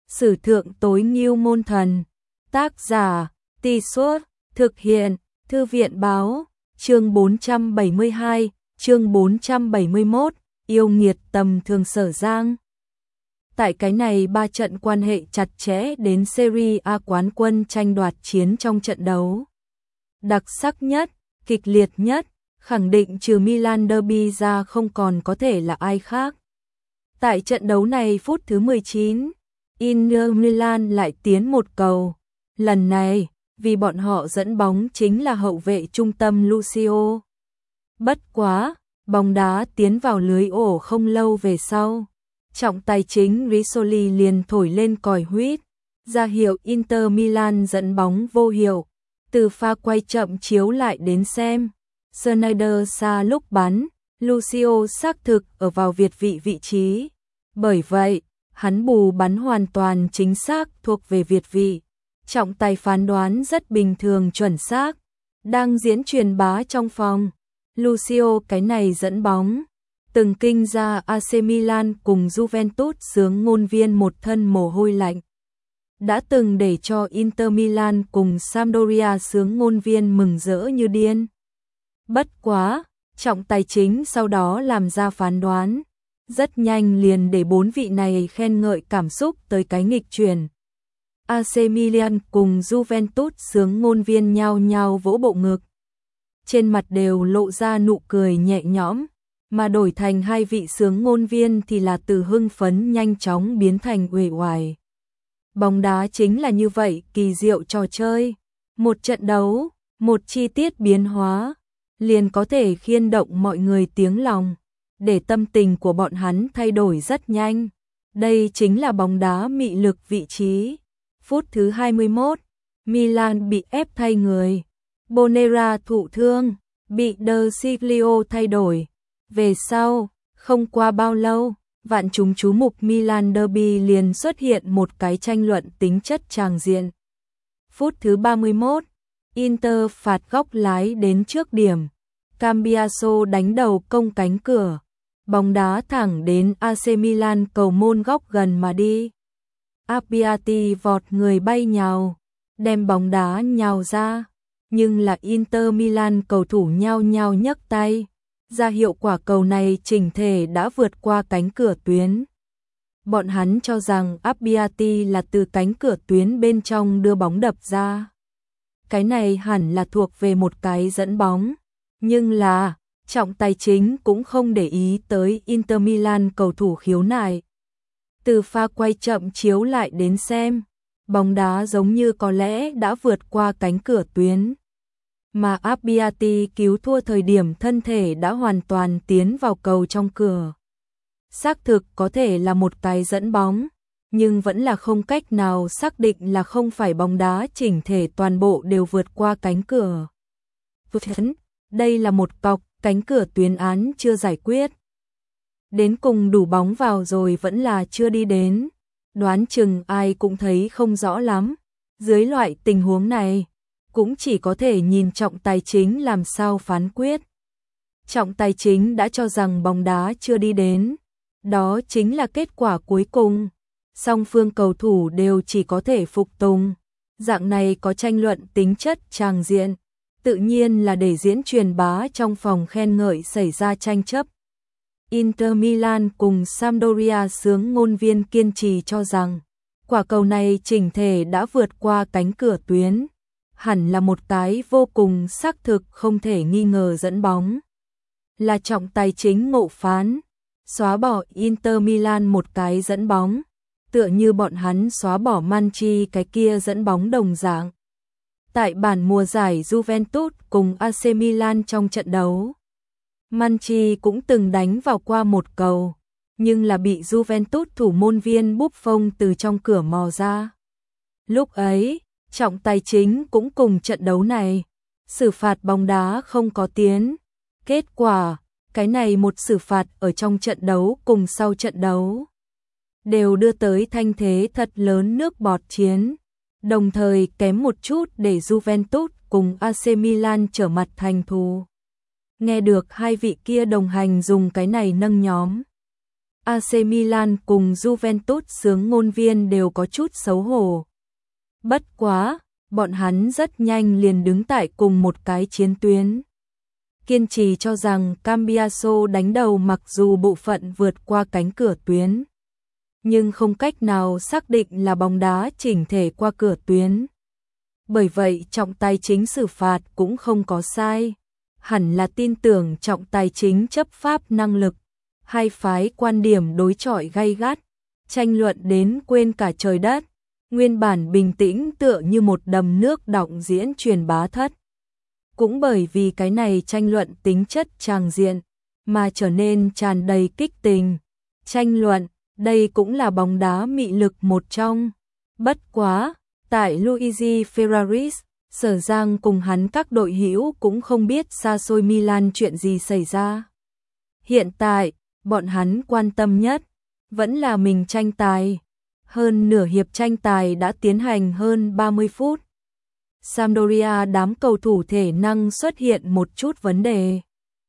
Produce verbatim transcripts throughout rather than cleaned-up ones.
Sử thượng tối nghêu môn thần. Tác giả, Tì Suốt, thực hiện, Thư viện báo, chương bốn trăm bảy mươi hai, chương bốn trăm bảy mươi mốt, yêu nghiệt tầm thường Sở Giang. Tại cái này ba trận quan hệ chặt chẽ đến Serie A quán quân tranh đoạt chiến trong trận đấu. Đặc sắc nhất, kịch liệt nhất, khẳng định trừ Milan derby ra không còn có thể là ai khác. Tại trận đấu này phút thứ mười chín, Inter Milan lại tiến một cầu. Lần này, vì bọn họ dẫn bóng chính là hậu vệ trung tâm Lucio. Bất quá, bóng đá tiến vào lưới ổ không lâu về sau. Trọng tài chính Risoli liền thổi lên còi huýt, ra hiệu Inter Milan dẫn bóng vô hiệu. Từ pha quay chậm chiếu lại đến xem, Sneijder xa lúc bắn, Lucio xác thực ở vào việt vị vị trí. Bởi vậy, hắn bù bắn hoàn toàn chính xác thuộc về việt vị. Trọng tài phán đoán rất bình thường chuẩn xác. Đang diễn truyền bá trong phòng, Lucio cái này dẫn bóng, từng kinh ra a xê Milan cùng Juventus sướng ngôn viên một thân mồ hôi lạnh. Đã từng để cho Inter Milan cùng Sampdoria sướng ngôn viên mừng rỡ như điên. Bất quá, trọng tài chính sau đó làm ra phán đoán, rất nhanh liền để bốn vị này khen ngợi cảm xúc tới cái nghịch chuyển. a xê Milan cùng Juventus sướng ngôn viên nhao nhao vỗ bộ ngực. Trên mặt đều lộ ra nụ cười nhẹ nhõm, mà đổi thành hai vị sướng ngôn viên thì là từ hưng phấn nhanh chóng biến thành uể oải. Bóng đá chính là như vậy, kỳ diệu trò chơi. Một trận đấu, một chi tiết biến hóa, liền có thể khiên động mọi người tiếng lòng, để tâm tình của bọn hắn thay đổi rất nhanh. Đây chính là bóng đá mị lực vị trí. Phút thứ hai mươi mốt, Milan bị ép thay người. Bonera thụ thương, bị De Sciglio thay đổi. Về sau, không qua bao lâu, vạn chúng chú mục Milan derby liền xuất hiện một cái tranh luận tính chất tràng diện. Phút thứ ba mươi mốt, Inter phạt góc lái đến trước điểm. Cambiaso đánh đầu công cánh cửa. Bóng đá thẳng đến a xê Milan cầu môn góc gần mà đi. Abbiati vọt người bay nhào, đem bóng đá nhào ra. Nhưng là Inter Milan cầu thủ nhao nhao nhấc tay, ra hiệu quả cầu này chỉnh thể đã vượt qua cánh cửa tuyến. Bọn hắn cho rằng Abbiati là từ cánh cửa tuyến bên trong đưa bóng đập ra. Cái này hẳn là thuộc về một cái dẫn bóng. Nhưng là, trọng tài chính cũng không để ý tới Inter Milan cầu thủ khiếu nại. Từ pha quay chậm chiếu lại đến xem, bóng đá giống như có lẽ đã vượt qua cánh cửa tuyến. Mà Abbiati cứu thua thời điểm thân thể đã hoàn toàn tiến vào cầu trong cửa. Xác thực có thể là một cái dẫn bóng, nhưng vẫn là không cách nào xác định là không phải bóng đá chỉnh thể toàn bộ đều vượt qua cánh cửa. Đây là một cọc cánh cửa tuyến án chưa giải quyết. Đến cùng đủ bóng vào rồi vẫn là chưa đi đến. Đoán chừng ai cũng thấy không rõ lắm. Dưới loại tình huống này, cũng chỉ có thể nhìn trọng tài chính làm sao phán quyết. Trọng tài chính đã cho rằng bóng đá chưa đi đến. Đó chính là kết quả cuối cùng. Song phương cầu thủ đều chỉ có thể phục tùng. Dạng này có tranh luận tính chất tràng diện. Tự nhiên là để diễn truyền bá trong phòng khen ngợi xảy ra tranh chấp. Inter Milan cùng Sampdoria sướng ngôn viên kiên trì cho rằng quả cầu này chỉnh thể đã vượt qua cánh cửa tuyến. Hẳn là một cái vô cùng xác thực không thể nghi ngờ dẫn bóng. Là trọng tài chính ngộ phán, xóa bỏ Inter Milan một cái dẫn bóng, tựa như bọn hắn xóa bỏ Manchi cái kia dẫn bóng đồng dạng. Tại bản mùa giải Juventus cùng a xê Milan trong trận đấu, Manchi cũng từng đánh vào qua một cầu, nhưng là bị Juventus thủ môn viên Buffon từ trong cửa mò ra. Lúc ấy, trọng tài chính cũng cùng trận đấu này, xử phạt bóng đá không có tiến. Kết quả, cái này một xử phạt ở trong trận đấu cùng sau trận đấu, đều đưa tới thanh thế thật lớn nước bọt chiến. Đồng thời kém một chút để Juventus cùng a xê Milan trở mặt thành thù. Nghe được hai vị kia đồng hành dùng cái này nâng nhóm. a xê Milan cùng Juventus xướng ngôn viên đều có chút xấu hổ. Bất quá, bọn hắn rất nhanh liền đứng tại cùng một cái chiến tuyến. Kiên trì cho rằng Cambiaso đánh đầu mặc dù bộ phận vượt qua cánh cửa tuyến, nhưng không cách nào xác định là bóng đá chỉnh thể qua cửa tuyến. Bởi vậy trọng tài chính xử phạt cũng không có sai, hẳn là tin tưởng trọng tài chính chấp pháp năng lực. Hai phái quan điểm đối chọi gay gắt, tranh luận đến quên cả trời đất, nguyên bản bình tĩnh tựa như một đầm nước đọng diễn truyền bá thất. Cũng bởi vì cái này tranh luận tính chất tràng diện, mà trở nên tràn đầy kích tình. Tranh luận, đây cũng là bóng đá mị lực một trong. Bất quá, tại Luigi Ferraris, Sở Giang cùng hắn các đội hữu cũng không biết xa xôi Milan chuyện gì xảy ra. Hiện tại, bọn hắn quan tâm nhất vẫn là mình tranh tài. Hơn nửa hiệp tranh tài đã tiến hành hơn ba mươi phút. Sampdoria đám cầu thủ thể năng xuất hiện một chút vấn đề.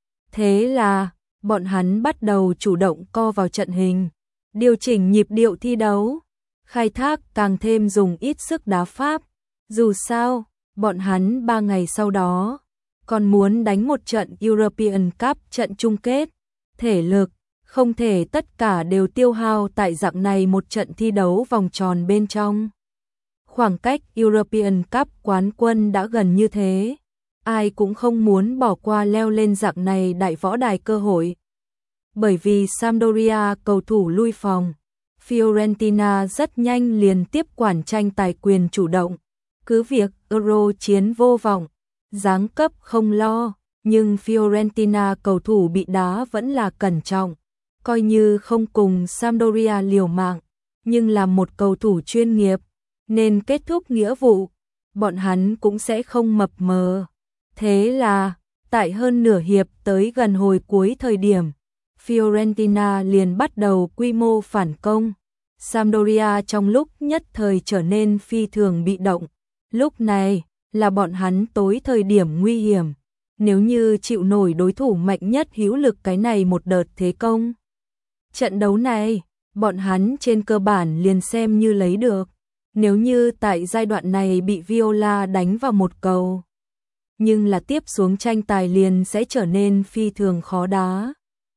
Thế là, bọn hắn bắt đầu chủ động co vào trận hình, điều chỉnh nhịp điệu thi đấu, khai thác càng thêm dùng ít sức đá pháp. Dù sao, bọn hắn ba ngày sau đó còn muốn đánh một trận European Cup trận chung kết. Thể lực không thể tất cả đều tiêu hao tại dạng này một trận thi đấu vòng tròn bên trong. Khoảng cách European Cup quán quân đã gần như thế, ai cũng không muốn bỏ qua leo lên dạng này đại võ đài cơ hội. Bởi vì Sampdoria cầu thủ lui phòng, Fiorentina rất nhanh liền tiếp quản tranh tài quyền chủ động. Cứ việc Euro chiến vô vọng, giáng cấp không lo, nhưng Fiorentina cầu thủ bị đá vẫn là cẩn trọng. Coi như không cùng Sampdoria liều mạng, nhưng là một cầu thủ chuyên nghiệp, nên kết thúc nghĩa vụ, bọn hắn cũng sẽ không mập mờ. Thế là, tại hơn nửa hiệp tới gần hồi cuối thời điểm, Fiorentina liền bắt đầu quy mô phản công. Sampdoria trong lúc nhất thời trở nên phi thường bị động. Lúc này, là bọn hắn tối thời điểm nguy hiểm. Nếu như chịu nổi đối thủ mạnh nhất hữu lực cái này một đợt thế công. Trận đấu này, bọn hắn trên cơ bản liền xem như lấy được. Nếu như tại giai đoạn này bị Viola đánh vào một cầu, nhưng là tiếp xuống tranh tài liền sẽ trở nên phi thường khó đá.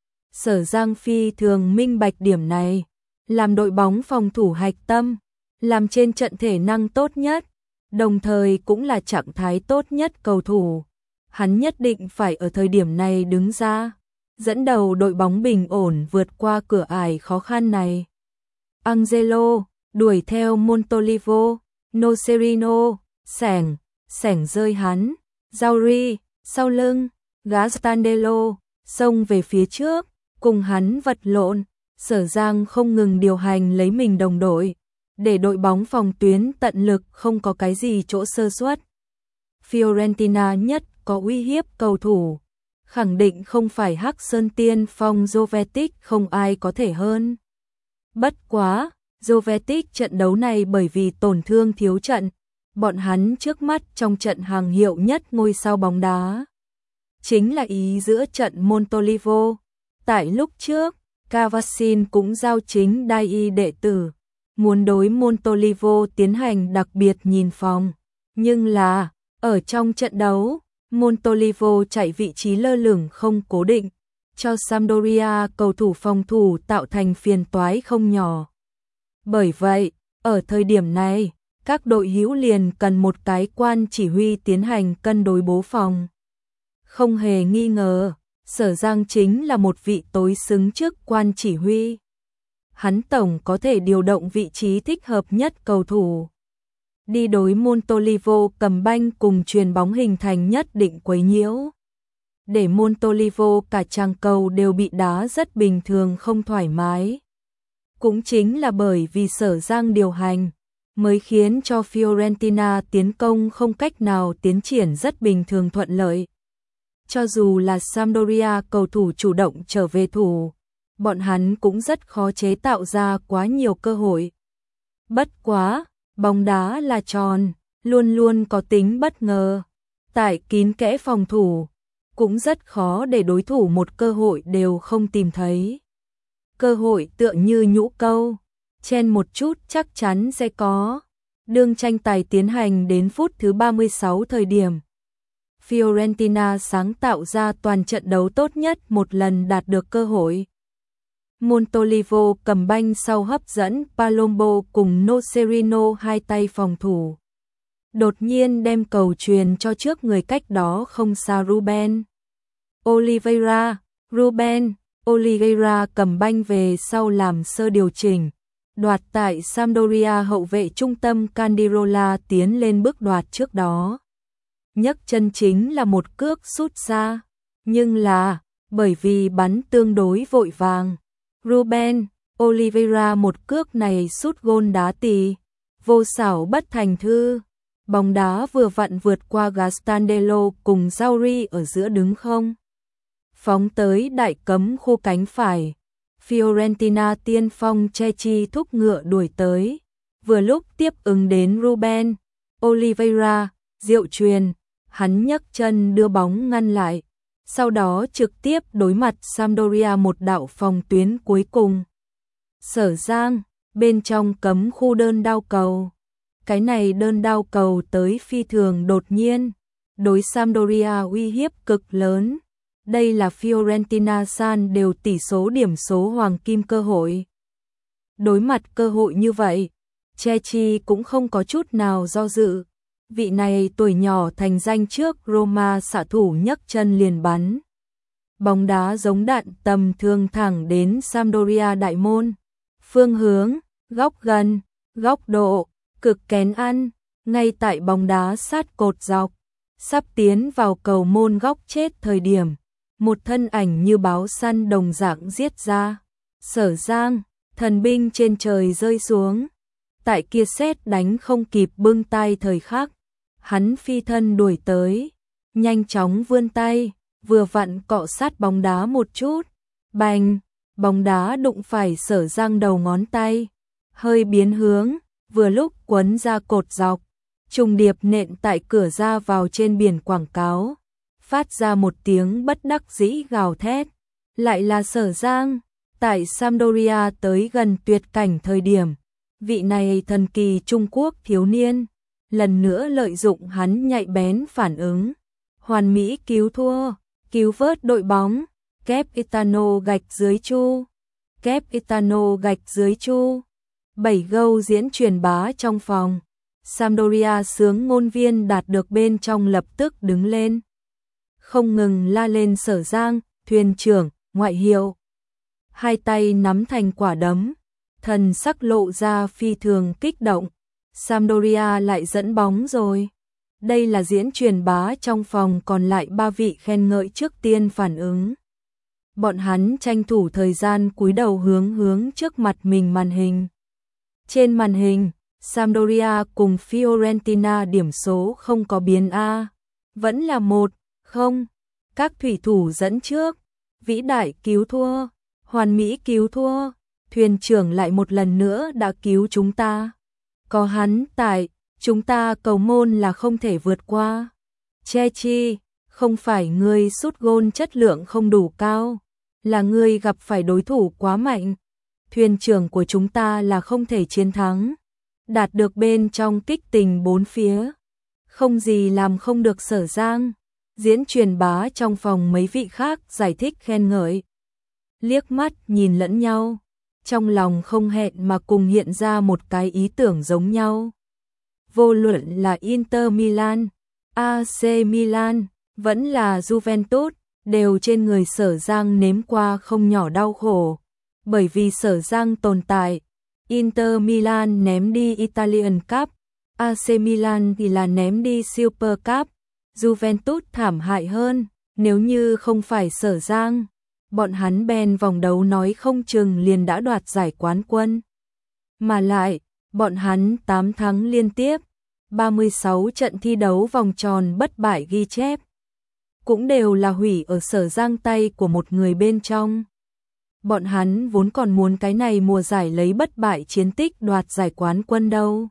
Sở Giang phi thường minh bạch điểm này, làm đội bóng phòng thủ hạch tâm, làm trên trận thể năng tốt nhất, đồng thời cũng là trạng thái tốt nhất cầu thủ. Hắn nhất định phải ở thời điểm này đứng ra, dẫn đầu đội bóng bình ổn vượt qua cửa ải khó khăn này. Angelo đuổi theo Montolivo, Nocerino, sẻng, sẻng rơi hắn, Zauri, sau lưng, Gastandello, xông về phía trước, cùng hắn vật lộn. Sở Giang không ngừng điều hành lấy mình đồng đội, để đội bóng phòng tuyến tận lực không có cái gì chỗ sơ suất. Fiorentina nhất có uy hiếp cầu thủ, khẳng định không phải Hắc Sơn Tiên Phong Jovetic, không ai có thể hơn. Bất quá, Jovetic trận đấu này bởi vì tổn thương thiếu trận, bọn hắn trước mắt trong trận hàng hiệu nhất ngôi sao bóng đá chính là ý giữa trận Montolivo. Tại lúc trước, Cavacin cũng giao chính đai y đệ tử, muốn đối Montolivo tiến hành đặc biệt nhìn phòng. Nhưng là, ở trong trận đấu, Montolivo chạy vị trí lơ lửng không cố định, cho Sampdoria cầu thủ phòng thủ tạo thành phiền toái không nhỏ. Bởi vậy, ở thời điểm này, các đội hữu liền cần một cái quan chỉ huy tiến hành cân đối bố phòng. Không hề nghi ngờ, Sở Giang chính là một vị tối xứng chức quan chỉ huy. Hắn tổng có thể điều động vị trí thích hợp nhất cầu thủ, đi đối Montolivo cầm banh cùng chuyền bóng hình thành nhất định quấy nhiễu, để Montolivo cả chàng cầu đều bị đá rất bình thường không thoải mái. Cũng chính là bởi vì Sở Giang điều hành, mới khiến cho Fiorentina tiến công không cách nào tiến triển rất bình thường thuận lợi. Cho dù là Sampdoria cầu thủ chủ động trở về thủ, bọn hắn cũng rất khó chế tạo ra quá nhiều cơ hội. Bất quá, bóng đá là tròn, luôn luôn có tính bất ngờ. Tại kín kẽ phòng thủ, cũng rất khó để đối thủ một cơ hội đều không tìm thấy. cơ hội tựa như nhũ câu, chen một chút chắc chắn sẽ có. Đương tranh tài tiến hành đến phút thứ ba mươi sáu thời điểm, Fiorentina sáng tạo ra toàn trận đấu tốt nhất một lần đạt được cơ hội. Montolivo cầm banh sau hấp dẫn Palombo cùng Nocerino hai tay phòng thủ. Đột nhiên đem cầu truyền cho trước người cách đó không xa Ruben Oliveira. Ruben Oliveira cầm banh về sau làm sơ điều chỉnh, đoạt tại Sampdoria hậu vệ trung tâm Candirola tiến lên bước đoạt trước đó. Nhấc chân chính là một cước sút xa, nhưng là bởi vì bắn tương đối vội vàng, Ruben Oliveira một cước này sút gôn đá tì, vô xảo bất thành thư. Bóng đá vừa vặn vượt qua Gastandello cùng Zauri ở giữa đứng không. Phóng tới đại cấm khu cánh phải. Fiorentina tiên phong Chechi thúc ngựa đuổi tới. Vừa lúc tiếp ứng đến Ruben Oliveira, diệu truyền, hắn nhấc chân đưa bóng ngăn lại. Sau đó trực tiếp đối mặt Sampdoria một đạo phòng tuyến cuối cùng. Sở Giang, bên trong cấm khu đơn đao cầu. Cái này đơn đao cầu tới phi thường đột nhiên, đối Sampdoria uy hiếp cực lớn. Đây là Fiorentina san đều tỷ số điểm số hoàng kim cơ hội. Đối mặt cơ hội như vậy, Chechi cũng không có chút nào do dự. Vị này tuổi nhỏ thành danh trước Roma xạ thủ nhấc chân liền bắn. Bóng đá giống đạn tầm thường thẳng đến Sampdoria đại môn. Phương hướng, góc gần, góc độ, cực kén ăn, ngay tại bóng đá sát cột dọc. Sắp tiến vào cầu môn góc chết thời điểm. Một thân ảnh như báo săn đồng dạng giết ra. Sở Giang, thần binh trên trời rơi xuống. Tại kia sét đánh không kịp bưng tay thời khắc. Hắn phi thân đuổi tới, nhanh chóng vươn tay, vừa vặn cọ sát bóng đá một chút. Bành, bóng đá đụng phải Sở Giang đầu ngón tay. Hơi biến hướng, vừa lúc quấn ra cột dọc. Trùng điệp nện tại cửa ra vào trên biển quảng cáo. Phát ra một tiếng bất đắc dĩ gào thét. Lại là Sở Giang, tại Sampdoria tới gần tuyệt cảnh thời điểm. Vị này thần kỳ Trung Quốc thiếu niên, lần nữa lợi dụng hắn nhạy bén phản ứng. Hoàn mỹ cứu thua, cứu vớt đội bóng, kép Itano gạch dưới chu. Kép Itano gạch dưới chu. Bảy gâu diễn truyền bá trong phòng. Sampdoria sướng ngôn viên đạt được bên trong lập tức đứng lên. Không ngừng la lên Sở Giang, thuyền trưởng, ngoại hiệu. Hai tay nắm thành quả đấm, thần sắc lộ ra phi thường kích động. Sampdoria lại dẫn bóng rồi. Đây là diễn truyền bá trong phòng còn lại ba vị khen ngợi trước tiên phản ứng. Bọn hắn tranh thủ thời gian cúi đầu hướng hướng trước mặt mình màn hình. Trên màn hình, Sampdoria cùng Fiorentina điểm số không có biến A. Vẫn là một không. Các thủy thủ dẫn trước. Vĩ đại cứu thua. Hoàn mỹ cứu thua. Thuyền trưởng lại một lần nữa đã cứu chúng ta. Có hắn tại, chúng ta cầu môn là không thể vượt qua. Chechi, không phải ngươi sút gôn chất lượng không đủ cao, là ngươi gặp phải đối thủ quá mạnh. Thuyền trưởng của chúng ta là không thể chiến thắng. Đạt được bên trong kích tình bốn phía. Không gì làm không được Sở Giang. Diễn truyền bá trong phòng mấy vị khác giải thích khen ngợi. Liếc mắt nhìn lẫn nhau. Trong lòng không hẹn mà cùng hiện ra một cái ý tưởng giống nhau. Vô luận là Inter Milan, a xê Milan, vẫn là Juventus, đều trên người Sở Giang nếm qua không nhỏ đau khổ. Bởi vì Sở Giang tồn tại, Inter Milan ném đi Italian Cup, a xê Milan thì là ném đi Super Cup. Juventus thảm hại hơn, nếu như không phải Sở Giang, bọn hắn bèn vòng đấu nói không chừng liền đã đoạt giải quán quân. Mà lại, bọn hắn tám thắng liên tiếp, ba mươi sáu trận thi đấu vòng tròn bất bại ghi chép. Cũng đều là hủy ở Sở Giang tay của một người bên trong. Bọn hắn vốn còn muốn cái này mùa giải lấy bất bại chiến tích đoạt giải quán quân đâu.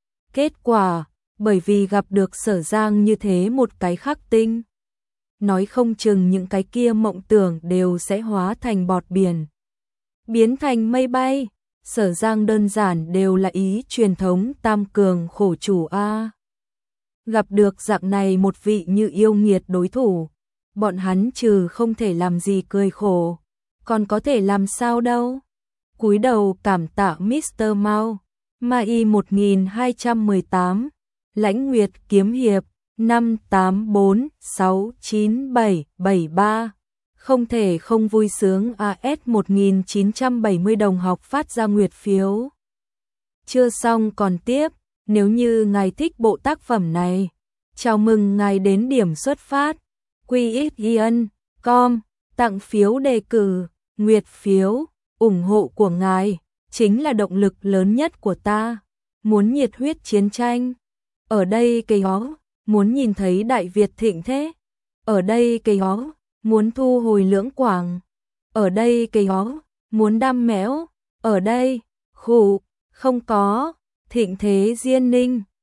Kết quả, bởi vì gặp được Sở Giang như thế một cái khắc tinh. Nói không chừng những cái kia mộng tưởng đều sẽ hóa thành bọt biển. biến thành mây bay. Sở Giang đơn giản đều là ý truyền thống tam cường khổ chủ a. Gặp được dạng này một vị như yêu nghiệt đối thủ, bọn hắn trừ không thể làm gì cười khổ, còn có thể làm sao đâu. Cúi đầu cảm tạ mít tơ Mao, Mai một nghìn hai trăm mười tám, Lãnh Nguyệt kiếm hiệp năm tám bốn sáu chín bảy bảy ba. Không thể không vui sướng a ét một nghìn chín trăm bảy mươi đồng học phát ra nguyệt phiếu. Chưa xong còn tiếp, nếu như ngài thích bộ tác phẩm này, chào mừng ngài đến điểm xuất phát quy ích yên com tặng phiếu đề cử, nguyệt phiếu, ủng hộ của ngài chính là động lực lớn nhất của ta. Muốn nhiệt huyết chiến tranh, ở đây cây ó, muốn nhìn thấy Đại Việt thịnh thế, ở đây cây ó, muốn thu hồi Lưỡng Quảng, ở đây cây ó, muốn đam mẽo, ở đây, khủ, không có, thịnh thế Diên Ninh.